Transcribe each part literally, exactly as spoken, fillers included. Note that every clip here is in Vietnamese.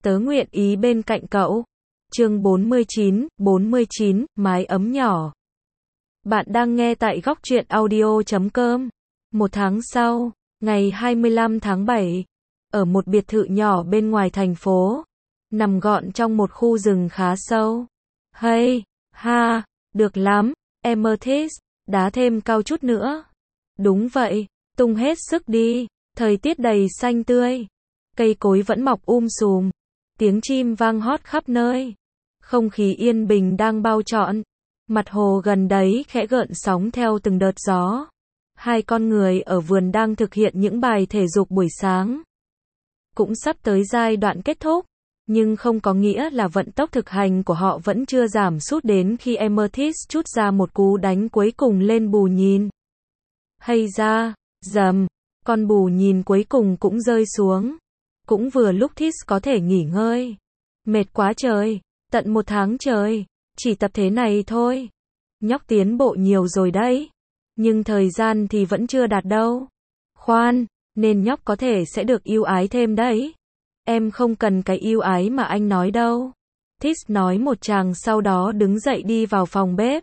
Tớ nguyện ý bên cạnh cậu. Chương bốn mươi chín, bốn mươi chín, mái ấm nhỏ. Bạn đang nghe tại góc truyện audio chấm com. Một tháng sau, ngày hai mươi lăm tháng bảy, ở một biệt thự nhỏ bên ngoài thành phố, nằm gọn trong một khu rừng khá sâu. Hay, ha, được lắm, Amethyst, đá thêm cao chút nữa. Đúng vậy, tung hết sức đi, thời tiết đầy xanh tươi. Cây cối vẫn mọc um sùm, tiếng chim vang hót khắp nơi. Không khí yên bình đang bao trọn. Mặt hồ gần đấy khẽ gợn sóng theo từng đợt gió. Hai con người ở vườn đang thực hiện những bài thể dục buổi sáng. Cũng sắp tới giai đoạn kết thúc, nhưng không có nghĩa là vận tốc thực hành của họ vẫn chưa giảm sút đến khi Amethyst trút ra một cú đánh cuối cùng lên bù nhìn. Hay ra, dầm, con bù nhìn cuối cùng cũng rơi xuống. Cũng vừa lúc This có thể nghỉ ngơi. Mệt quá trời, tận một tháng trời, chỉ tập thế này thôi. Nhóc tiến bộ nhiều rồi đấy, nhưng thời gian thì vẫn chưa đạt đâu. Khoan, nên nhóc có thể sẽ được yêu ái thêm đấy. Em không cần cái yêu ái mà anh nói đâu. This nói một tràng sau đó đứng dậy đi vào phòng bếp.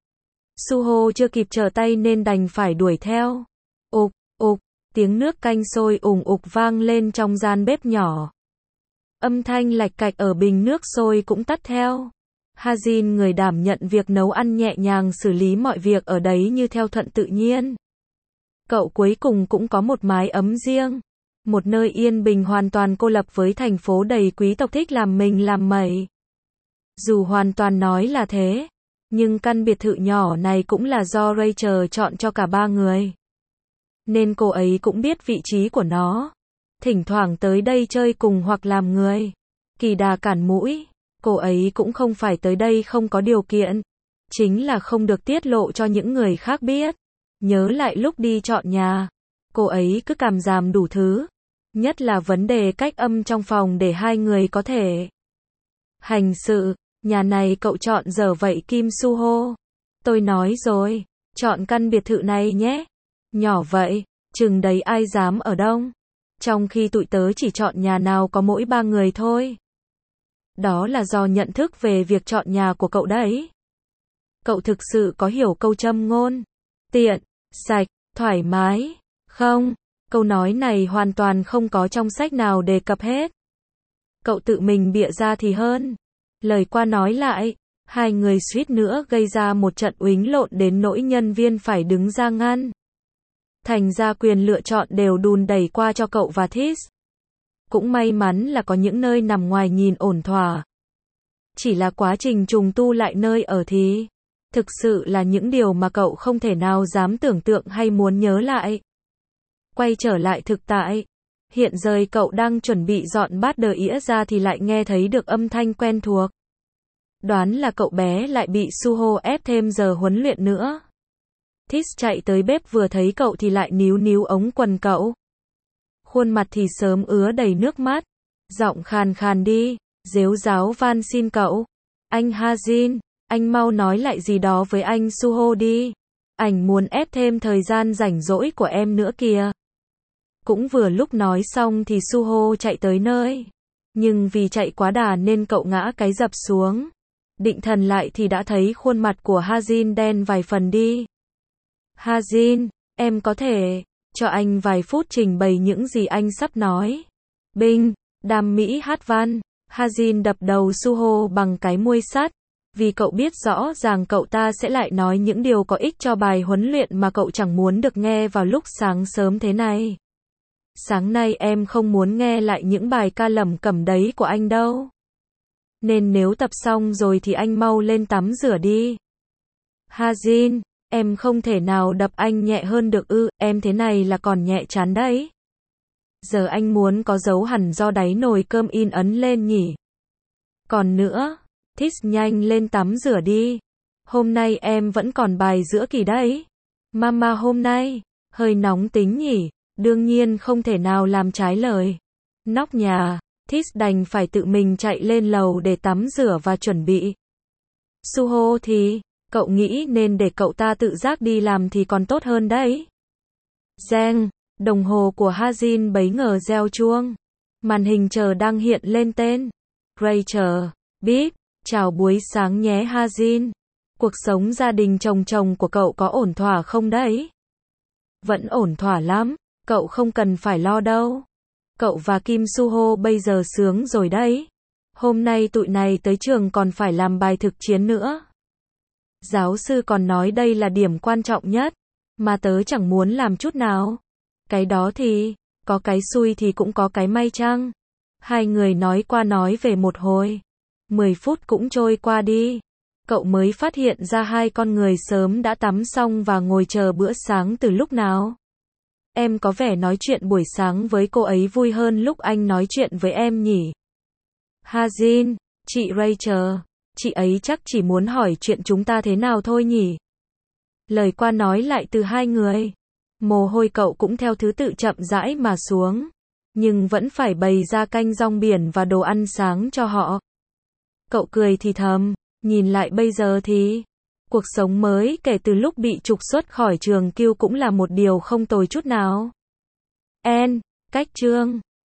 Suho chưa kịp trở tay nên đành phải đuổi theo. Ục, ục, tiếng nước canh sôi ùng ục vang lên trong gian bếp nhỏ. Âm thanh lạch cạch ở bình nước sôi cũng tắt theo. Hazin, người đảm nhận việc nấu ăn, nhẹ nhàng xử lý mọi việc ở đấy như theo thuận tự nhiên. Cậu cuối cùng cũng có một mái ấm riêng. Một nơi yên bình hoàn toàn cô lập với thành phố đầy quý tộc thích làm mình làm mẩy. Dù hoàn toàn nói là thế, nhưng căn biệt thự nhỏ này cũng là do Rachel chọn cho cả ba người. Nên cô ấy cũng biết vị trí của nó. Thỉnh thoảng tới đây chơi cùng hoặc làm người. Kỳ đà cản mũi, cô ấy cũng không phải tới đây không có điều kiện. Chính là không được tiết lộ cho những người khác biết. Nhớ lại lúc đi chọn nhà, cô ấy cứ càm ràm đủ thứ. Nhất là vấn đề cách âm trong phòng để hai người có thể hành sự. Nhà này cậu chọn dở vậy Kim Suho. Tôi nói rồi, chọn căn biệt thự này nhé. Nhỏ vậy, chừng đấy ai dám ở đông. Trong khi tụi tớ chỉ chọn nhà nào có mỗi ba người thôi. Đó là do nhận thức về việc chọn nhà của cậu đấy. Cậu thực sự có hiểu câu châm ngôn tiện, sạch, thoải mái không? Câu nói này hoàn toàn không có trong sách nào đề cập hết. Cậu tự mình bịa ra thì hơn. Lời qua nói lại, hai người suýt nữa gây ra một trận uýnh lộn đến nỗi nhân viên phải đứng ra ngăn. Thành ra quyền lựa chọn đều đùn đẩy qua cho cậu và This. Cũng may mắn là có những nơi nằm ngoài nhìn ổn thỏa. Chỉ là quá trình trùng tu lại nơi ở thì thực sự là những điều mà cậu không thể nào dám tưởng tượng hay muốn nhớ lại. Quay trở lại thực tại, hiện giờ cậu đang chuẩn bị dọn bát đờ ĩa ra thì lại nghe thấy được âm thanh quen thuộc. Đoán là cậu bé lại bị Suho ép thêm giờ huấn luyện nữa. This chạy tới bếp vừa thấy cậu thì lại níu níu ống quần cậu. Khuôn mặt thì sớm ứa đầy nước mắt. Giọng khàn khàn đi, rếu ráo van xin cậu. Anh Hazin, anh mau nói lại gì đó với anh Suho đi. Anh muốn ép thêm thời gian rảnh rỗi của em nữa kìa. Cũng vừa lúc nói xong thì Suho chạy tới nơi. Nhưng vì chạy quá đà nên cậu ngã cái dập xuống. Định thần lại thì đã thấy khuôn mặt của Hazin đen vài phần đi. Hazin, em có thể cho anh vài phút trình bày những gì anh sắp nói. Binh, đam mỹ hát văn. Hazin đập đầu Suho bằng cái muôi sắt. Vì cậu biết rõ ràng cậu ta sẽ lại nói những điều có ích cho bài huấn luyện mà cậu chẳng muốn được nghe vào lúc sáng sớm thế này. Sáng nay em không muốn nghe lại những bài ca lẩm cẩm đấy của anh đâu. Nên nếu tập xong rồi thì anh mau lên tắm rửa đi. Hazin, em không thể nào đập anh nhẹ hơn được ư, em thế này là còn nhẹ chán đấy. Giờ anh muốn có dấu hẳn do đáy nồi cơm in ấn lên nhỉ. Còn nữa, This nhanh lên tắm rửa đi. Hôm nay em vẫn còn bài giữa kỳ đấy. Mama hôm nay, hơi nóng tính nhỉ, đương nhiên không thể nào làm trái lời. Nóc nhà, This đành phải tự mình chạy lên lầu để tắm rửa và chuẩn bị. Suho thì, cậu nghĩ nên để cậu ta tự giác đi làm thì còn tốt hơn đấy. Reng, đồng hồ của Hazin bấy ngờ reo chuông. Màn hình chờ đang hiện lên tên. Rachel. Bíp. Chào buổi sáng nhé Hazin. Cuộc sống gia đình chồng chồng của cậu có ổn thỏa không đấy? Vẫn ổn thỏa lắm. Cậu không cần phải lo đâu. Cậu và Kim Suho bây giờ sướng rồi đấy. Hôm nay tụi này tới trường còn phải làm bài thực chiến nữa. Giáo sư còn nói đây là điểm quan trọng nhất. Mà tớ chẳng muốn làm chút nào. Cái đó thì, có cái xui thì cũng có cái may chăng. Hai người nói qua nói về một hồi. Mười phút cũng trôi qua đi. Cậu mới phát hiện ra hai con người sớm đã tắm xong và ngồi chờ bữa sáng từ lúc nào. Em có vẻ nói chuyện buổi sáng với cô ấy vui hơn lúc anh nói chuyện với em nhỉ? Hazin, chị Rachel, chị ấy chắc chỉ muốn hỏi chuyện chúng ta thế nào thôi nhỉ? Lời qua nói lại từ hai người. Mồ hôi cậu cũng theo thứ tự chậm rãi mà xuống. Nhưng vẫn phải bày ra canh rong biển và đồ ăn sáng cho họ. Cậu cười thì thầm, nhìn lại bây giờ thì, cuộc sống mới kể từ lúc bị trục xuất khỏi trường Q cũng là một điều không tồi chút nào. En, cách chương